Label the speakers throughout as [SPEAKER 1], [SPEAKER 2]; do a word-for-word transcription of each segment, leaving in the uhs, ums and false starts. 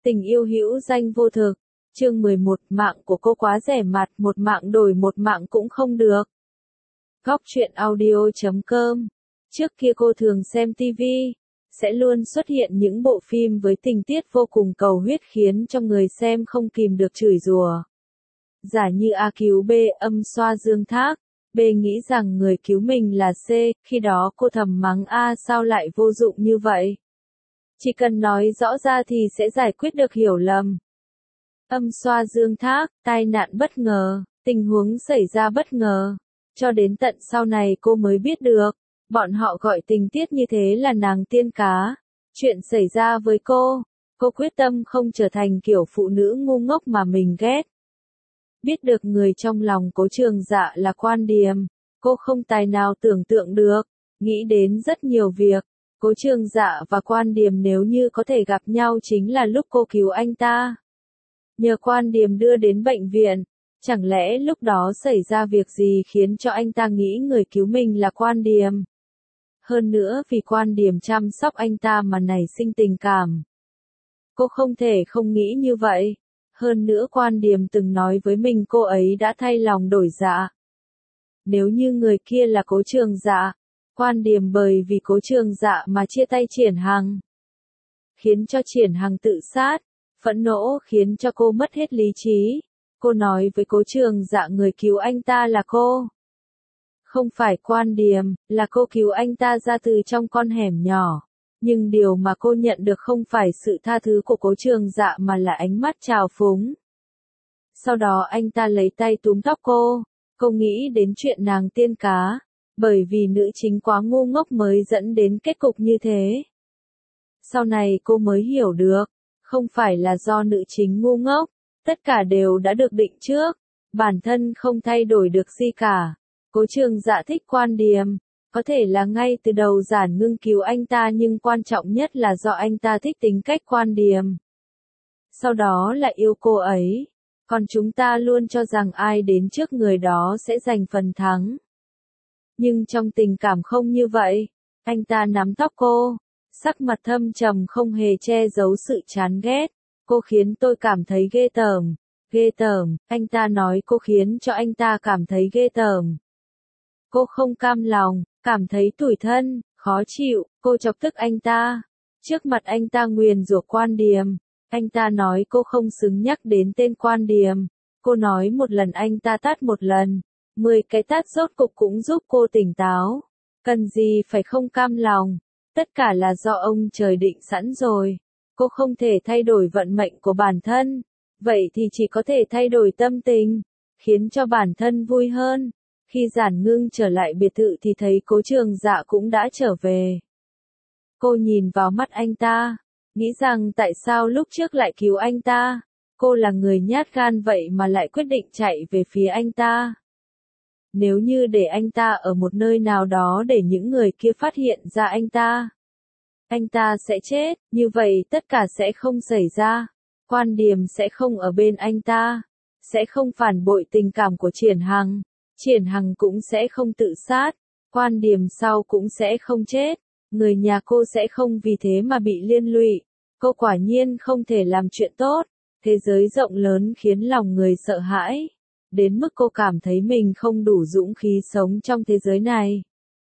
[SPEAKER 1] Tình yêu hữu danh vô thực. Chương mười một, mạng của cô quá rẻ mạt, một mạng đổi một mạng cũng không được. Góc truyện audio chấm com. Trước kia cô thường xem ti vi, sẽ luôn xuất hiện những bộ phim với tình tiết vô cùng cầu huyết khiến cho người xem không kìm được chửi rủa. Giả như A cứu B âm xoa dương thác, B nghĩ rằng người cứu mình là C, khi đó cô thầm mắng A sao lại vô dụng như vậy. Chỉ cần nói rõ ra thì sẽ giải quyết được hiểu lầm. Âm xoa dương thác, tai nạn bất ngờ, tình huống xảy ra bất ngờ. Cho đến tận sau này cô mới biết được, bọn họ gọi tình tiết như thế là nàng tiên cá. Chuyện xảy ra với cô, cô quyết tâm không trở thành kiểu phụ nữ ngu ngốc mà mình ghét. Biết được người trong lòng Cố Trường Dạ là Quan Điềm, cô không tài nào tưởng tượng được, nghĩ đến rất nhiều việc. Cố Trường Dạ và Quan Điềm nếu như có thể gặp nhau chính là lúc cô cứu anh ta. Nhờ Quan Điềm đưa đến bệnh viện, chẳng lẽ lúc đó xảy ra việc gì khiến cho anh ta nghĩ người cứu mình là Quan Điềm? Hơn nữa vì Quan Điềm chăm sóc anh ta mà nảy sinh tình cảm. Cô không thể không nghĩ như vậy. Hơn nữa Quan Điềm từng nói với mình cô ấy đã thay lòng đổi dạ. Nếu như người kia là Cố Trường Dạ, Quan Điềm bởi vì Cố Trường Dạ mà chia tay Triển Hằng, khiến cho Triển Hằng tự sát, phẫn nộ khiến cho cô mất hết lý trí. Cô nói với Cố Trường Dạ người cứu anh ta là cô. Không phải Quan Điềm, là cô cứu anh ta ra từ trong con hẻm nhỏ. Nhưng điều mà cô nhận được không phải sự tha thứ của Cố Trường Dạ mà là ánh mắt trào phúng. Sau đó anh ta lấy tay túm tóc cô. Cô nghĩ đến chuyện nàng tiên cá. Bởi vì nữ chính quá ngu ngốc mới dẫn đến kết cục như thế. Sau này cô mới hiểu được, không phải là do nữ chính ngu ngốc, tất cả đều đã được định trước, bản thân không thay đổi được gì cả. Cố Trường Dạ thích Quan Điềm, có thể là ngay từ đầu Giản Ngưng cứu anh ta nhưng quan trọng nhất là do anh ta thích tính cách Quan Điềm. Sau đó là yêu cô ấy, còn chúng ta luôn cho rằng ai đến trước người đó sẽ giành phần thắng. Nhưng trong tình cảm không như vậy, anh ta nắm tóc cô, sắc mặt thâm trầm không hề che giấu sự chán ghét. Cô khiến tôi cảm thấy ghê tởm, ghê tởm, anh ta nói cô khiến cho anh ta cảm thấy ghê tởm. Cô không cam lòng, cảm thấy tủi thân, khó chịu, cô chọc tức anh ta. Trước mặt anh ta nguyền rủa Quan Điềm, anh ta nói cô không xứng nhắc đến tên Quan Điềm. Cô nói một lần anh ta tát một lần, mười cái tát rốt cục cũng giúp cô tỉnh táo. Cần gì phải không cam lòng, tất cả là do ông trời định sẵn rồi. Cô không thể thay đổi vận mệnh của bản thân, vậy thì chỉ có thể thay đổi tâm tình, khiến cho bản thân vui hơn. Khi Giản Ngưng trở lại biệt thự thì thấy Cố Trường Dạ cũng đã trở về. Cô nhìn vào mắt anh ta, nghĩ rằng tại sao lúc trước lại cứu anh ta. Cô là người nhát gan vậy mà lại quyết định chạy về phía anh ta. Nếu như để anh ta ở một nơi nào đó để những người kia phát hiện ra anh ta, anh ta sẽ chết, như vậy tất cả sẽ không xảy ra. Quan Điềm sẽ không ở bên anh ta, sẽ không phản bội tình cảm của Triển Hằng, Triển Hằng cũng sẽ không tự sát, Quan Điềm sau cũng sẽ không chết, người nhà cô sẽ không vì thế mà bị liên lụy. Cô quả nhiên không thể làm chuyện tốt. Thế giới rộng lớn khiến lòng người sợ hãi, đến mức cô cảm thấy mình không đủ dũng khí sống trong thế giới này.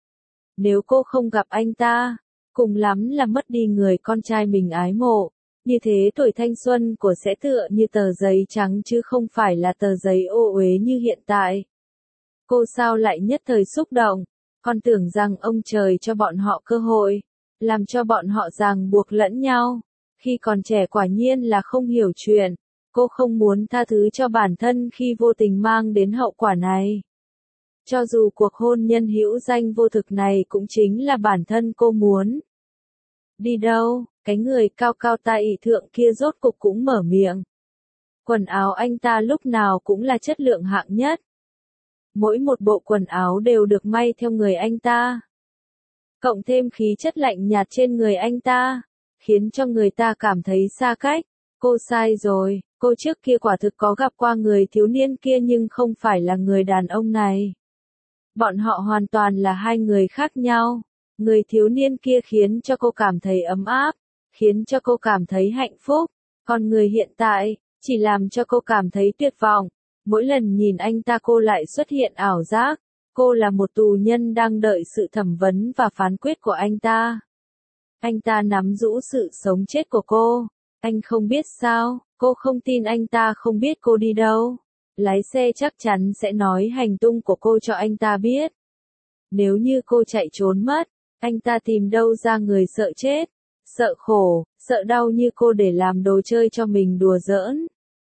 [SPEAKER 1] Nếu cô không gặp anh ta, cùng lắm là mất đi người con trai mình ái mộ, như thế tuổi thanh xuân của sẽ tựa như tờ giấy trắng chứ không phải là tờ giấy ô uế như hiện tại. Cô sao lại nhất thời xúc động, còn tưởng rằng ông trời cho bọn họ cơ hội, làm cho bọn họ ràng buộc lẫn nhau. Khi còn trẻ quả nhiên là không hiểu chuyện, cô không muốn tha thứ cho bản thân khi vô tình mang đến hậu quả này. Cho dù cuộc hôn nhân hữu danh vô thực này cũng chính là bản thân cô muốn. Đi đâu, cái người cao cao tại thượng kia rốt cục cũng mở miệng. Quần áo anh ta lúc nào cũng là chất lượng hạng nhất. Mỗi một bộ quần áo đều được may theo người anh ta. Cộng thêm khí chất lạnh nhạt trên người anh ta, khiến cho người ta cảm thấy xa cách. Cô sai rồi, cô trước kia quả thực có gặp qua người thiếu niên kia nhưng không phải là người đàn ông này. Bọn họ hoàn toàn là hai người khác nhau. Người thiếu niên kia khiến cho cô cảm thấy ấm áp, khiến cho cô cảm thấy hạnh phúc. Còn người hiện tại, chỉ làm cho cô cảm thấy tuyệt vọng. Mỗi lần nhìn anh ta cô lại xuất hiện ảo giác. Cô là một tù nhân đang đợi sự thẩm vấn và phán quyết của anh ta. Anh ta nắm giữ sự sống chết của cô. Anh không biết sao, cô không tin anh ta không biết cô đi đâu. Lái xe chắc chắn sẽ nói hành tung của cô cho anh ta biết. Nếu như cô chạy trốn mất, anh ta tìm đâu ra người sợ chết, sợ khổ, sợ đau như cô để làm đồ chơi cho mình đùa giỡn.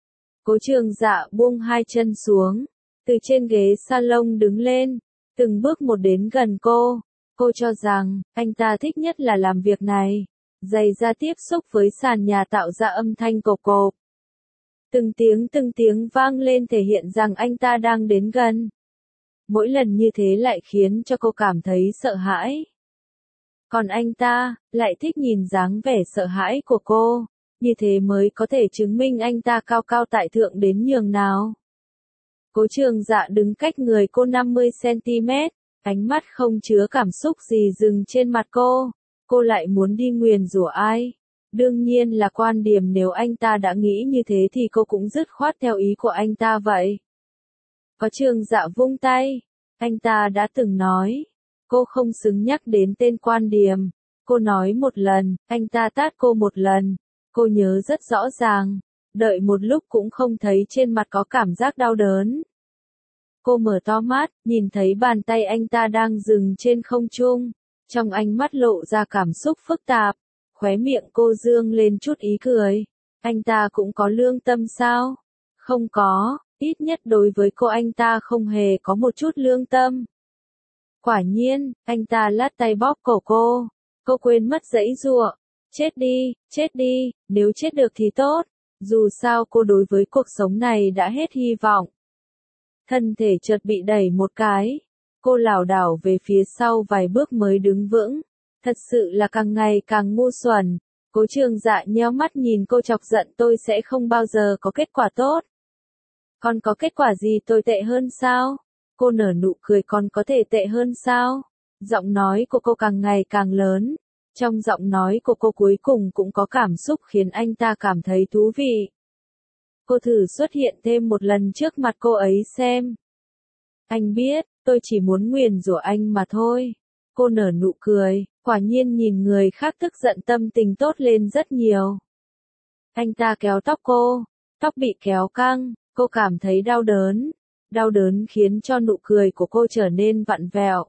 [SPEAKER 1] Cố Trường Dạ buông hai chân xuống, từ trên ghế salon đứng lên, từng bước một đến gần cô. Cô cho rằng, anh ta thích nhất là làm việc này. Giày da tiếp xúc với sàn nhà tạo ra âm thanh cộp cộp. Từng tiếng từng tiếng vang lên thể hiện rằng anh ta đang đến gần. Mỗi lần như thế lại khiến cho cô cảm thấy sợ hãi. Còn anh ta, lại thích nhìn dáng vẻ sợ hãi của cô. Như thế mới có thể chứng minh anh ta cao cao tại thượng đến nhường nào. Cố Trường Dạ đứng cách người cô năm mươi xăng-ti-mét, ánh mắt không chứa cảm xúc gì dừng trên mặt cô. Cô lại muốn đi nguyền rủa ai? Đương nhiên là quan điểm nếu anh ta đã nghĩ như thế thì cô cũng dứt khoát theo ý của anh ta vậy. Có Trường Dạ vung tay. Anh ta đã từng nói. Cô không xứng nhắc đến tên quan điểm. Cô nói một lần, anh ta tát cô một lần. Cô nhớ rất rõ ràng. Đợi một lúc cũng không thấy trên mặt có cảm giác đau đớn. Cô mở to mắt, nhìn thấy bàn tay anh ta đang dừng trên không trung. Trong ánh mắt lộ ra cảm xúc phức tạp. Khóe miệng cô dương lên chút ý cười. Anh ta cũng có lương tâm sao? Không có, ít nhất đối với cô anh ta không hề có một chút lương tâm. Quả nhiên, anh ta lát tay bóp cổ cô. Cô quên mất giãy giụa. Chết đi, chết đi, nếu chết được thì tốt. Dù sao cô đối với cuộc sống này đã hết hy vọng. Thân thể chợt bị đẩy một cái. Cô lảo đảo về phía sau vài bước mới đứng vững. Thật sự là càng ngày càng ngu xuẩn. Cố Trường Dạ nheo mắt nhìn cô chọc giận tôi sẽ không bao giờ có kết quả tốt. Còn có kết quả gì tồi tệ hơn sao? Cô nở nụ cười còn có thể tệ hơn sao? Giọng nói của cô càng ngày càng lớn. Trong giọng nói của cô cuối cùng cũng có cảm xúc khiến anh ta cảm thấy thú vị. Cô thử xuất hiện thêm một lần trước mặt cô ấy xem. Anh biết, tôi chỉ muốn nguyền rủa anh mà thôi. Cô nở nụ cười, quả nhiên nhìn người khác tức giận tâm tình tốt lên rất nhiều. Anh ta kéo tóc cô, tóc bị kéo căng, cô cảm thấy đau đớn. Đau đớn khiến cho nụ cười của cô trở nên vặn vẹo.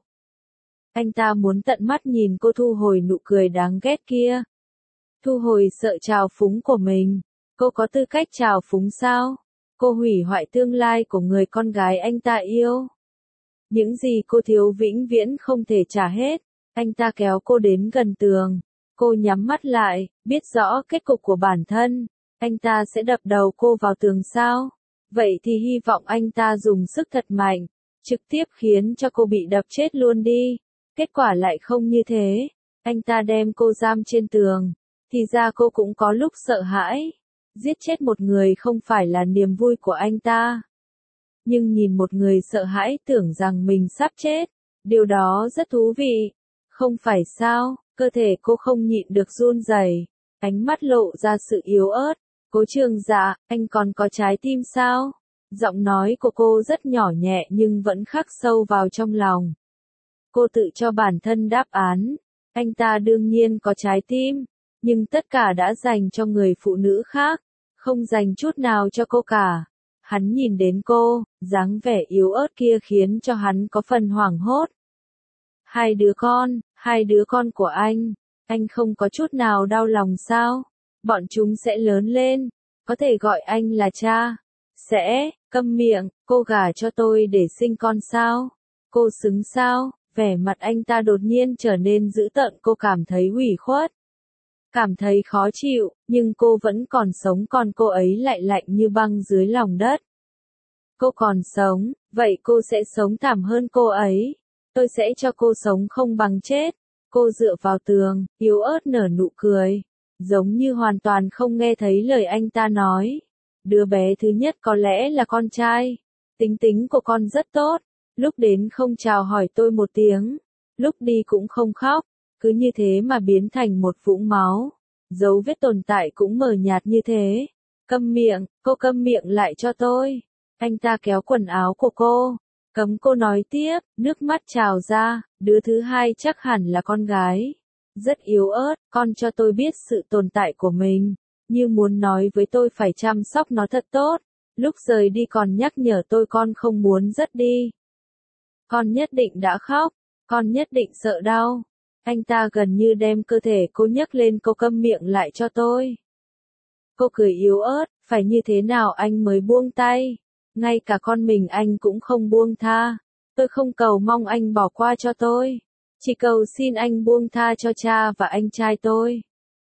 [SPEAKER 1] Anh ta muốn tận mắt nhìn cô thu hồi nụ cười đáng ghét kia. Thu hồi sợ trào phúng của mình. Cô có tư cách trào phúng sao? Cô hủy hoại tương lai của người con gái anh ta yêu. Những gì cô thiếu vĩnh viễn không thể trả hết. Anh ta kéo cô đến gần tường. Cô nhắm mắt lại, biết rõ kết cục của bản thân. Anh ta sẽ đập đầu cô vào tường sao? Vậy thì hy vọng anh ta dùng sức thật mạnh, trực tiếp khiến cho cô bị đập chết luôn đi. Kết quả lại không như thế. Anh ta đem cô giam trên tường. Thì ra cô cũng có lúc sợ hãi. Giết chết một người không phải là niềm vui của anh ta. Nhưng nhìn một người sợ hãi tưởng rằng mình sắp chết. Điều đó rất thú vị. Không phải sao, cơ thể cô không nhịn được run rẩy, ánh mắt lộ ra sự yếu ớt. Cố Trường Dạ, anh còn có trái tim sao? Giọng nói của cô rất nhỏ nhẹ nhưng vẫn khắc sâu vào trong lòng. Cô tự cho bản thân đáp án. Anh ta đương nhiên có trái tim, nhưng tất cả đã dành cho người phụ nữ khác, không dành chút nào cho cô cả. Hắn nhìn đến cô, dáng vẻ yếu ớt kia khiến cho hắn có phần hoảng hốt. Hai đứa con, hai đứa con của anh, anh không có chút nào đau lòng sao? Bọn chúng sẽ lớn lên, có thể gọi anh là cha. Sẽ, câm miệng, cô gả cho tôi để sinh con sao? Cô xứng sao? Vẻ mặt anh ta đột nhiên trở nên dữ tợn, cô cảm thấy ủy khuất. Cảm thấy khó chịu, nhưng cô vẫn còn sống còn cô ấy lại lạnh như băng dưới lòng đất. Cô còn sống, vậy cô sẽ sống thảm hơn cô ấy. Tôi sẽ cho cô sống không bằng chết. Cô dựa vào tường, yếu ớt nở nụ cười. Giống như hoàn toàn không nghe thấy lời anh ta nói. Đứa bé thứ nhất có lẽ là con trai. Tính tính của con rất tốt. Lúc đến không chào hỏi tôi một tiếng. Lúc đi cũng không khóc. Cứ như thế mà biến thành một vũng máu. Dấu vết tồn tại cũng mờ nhạt như thế. Câm miệng, cô câm miệng lại cho tôi. Anh ta kéo quần áo của cô, cấm cô nói tiếp, nước mắt trào ra, đứa thứ hai chắc hẳn là con gái. Rất yếu ớt, con cho tôi biết sự tồn tại của mình, như muốn nói với tôi phải chăm sóc nó thật tốt. Lúc rời đi còn nhắc nhở tôi con không muốn dứt đi. Con nhất định đã khóc, con nhất định sợ đau. Anh ta gần như đem cơ thể cô nhấc lên, cô câm miệng lại cho tôi. Cô cười yếu ớt, phải như thế nào anh mới buông tay? Ngay cả con mình anh cũng không buông tha. Tôi không cầu mong anh bỏ qua cho tôi, chỉ cầu xin anh buông tha cho cha và anh trai tôi.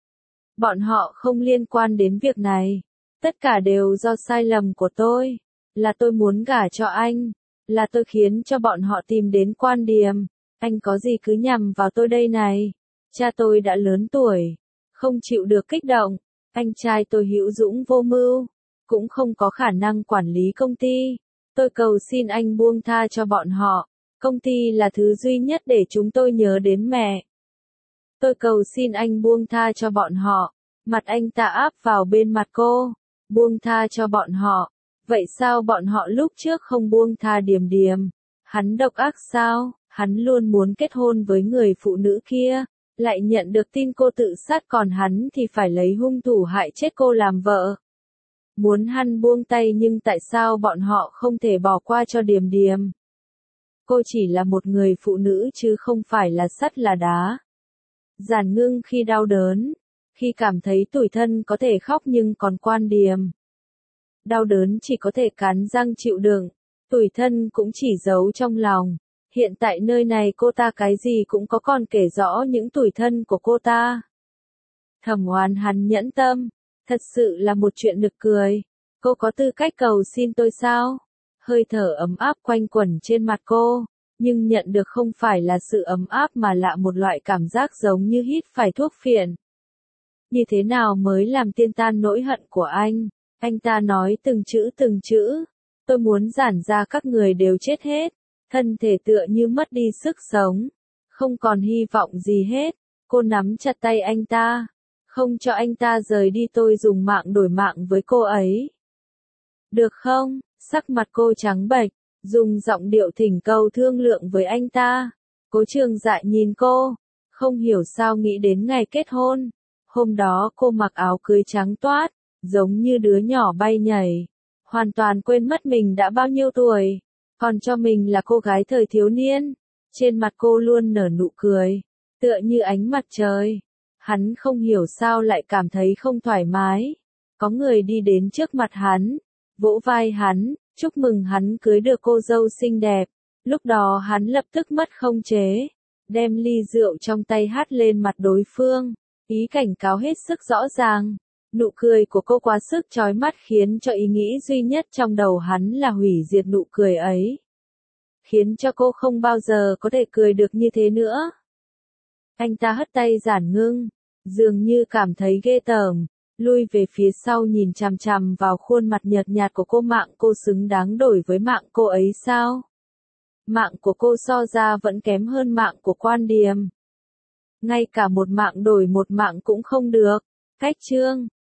[SPEAKER 1] Bọn họ không liên quan đến việc này. Tất cả đều do sai lầm của tôi. Là tôi muốn gả cho anh. Là tôi khiến cho bọn họ tìm đến quan điểm. Anh có gì cứ nhằm vào tôi đây này. Cha tôi đã lớn tuổi, không chịu được kích động. Anh trai tôi hữu dũng vô mưu, cũng không có khả năng quản lý công ty. Tôi cầu xin anh buông tha cho bọn họ. Công ty là thứ duy nhất để chúng tôi nhớ đến mẹ. Tôi cầu xin anh buông tha cho bọn họ. Mặt anh ta áp vào bên mặt cô. Buông tha cho bọn họ. Vậy sao bọn họ lúc trước không buông tha Điềm Điềm? Hắn độc ác sao? Hắn luôn muốn kết hôn với người phụ nữ kia, lại nhận được tin cô tự sát, còn hắn thì phải lấy hung thủ hại chết cô làm vợ. Muốn hắn buông tay, nhưng tại sao bọn họ không thể bỏ qua cho Điềm Điềm? Cô chỉ là một người phụ nữ chứ không phải là sắt là đá. Giản Ngưng khi đau đớn, khi cảm thấy tủi thân có thể khóc nhưng còn Quan Điềm. Đau đớn chỉ có thể cắn răng chịu đựng, tủi thân cũng chỉ giấu trong lòng. Hiện tại nơi này cô ta cái gì cũng có, còn kể rõ những tủi thân của cô ta. Thẩm Oán hắn nhẫn tâm, thật sự là một chuyện nực cười. Cô có tư cách cầu xin tôi sao? Hơi thở ấm áp quanh quẩn trên mặt cô, nhưng nhận được không phải là sự ấm áp mà là một loại cảm giác giống như hít phải thuốc phiện. Như thế nào mới làm tiêu tan nỗi hận của anh? Anh ta nói từng chữ từng chữ. Tôi muốn giản ra các người đều chết hết. Thân thể tựa như mất đi sức sống. Không còn hy vọng gì hết. Cô nắm chặt tay anh ta. Không cho anh ta rời đi, tôi dùng mạng đổi mạng với cô ấy. Được không? Sắc mặt cô trắng bệch, dùng giọng điệu thỉnh cầu thương lượng với anh ta. Cố Trường Dại nhìn cô, không hiểu sao nghĩ đến ngày kết hôn. Hôm đó cô mặc áo cưới trắng toát, giống như đứa nhỏ bay nhảy. Hoàn toàn quên mất mình đã bao nhiêu tuổi, còn cho mình là cô gái thời thiếu niên. Trên mặt cô luôn nở nụ cười, tựa như ánh mặt trời. Hắn không hiểu sao lại cảm thấy không thoải mái. Có người đi đến trước mặt hắn, vỗ vai hắn, chúc mừng hắn cưới được cô dâu xinh đẹp. Lúc đó hắn lập tức mất không chế, đem ly rượu trong tay hắt lên mặt đối phương, ý cảnh cáo hết sức rõ ràng. Nụ cười của cô quá sức chói mắt khiến cho ý nghĩ duy nhất trong đầu hắn là hủy diệt nụ cười ấy. Khiến cho cô không bao giờ có thể cười được như thế nữa. Anh ta hất tay Giản Ngưng, dường như cảm thấy ghê tởm, lui về phía sau nhìn chằm chằm vào khuôn mặt nhợt nhạt của cô. Mạng cô xứng đáng đổi với mạng cô ấy sao? Mạng của cô so ra vẫn kém hơn mạng của Quan Điềm. Ngay cả một mạng đổi một mạng cũng không được. Cách chương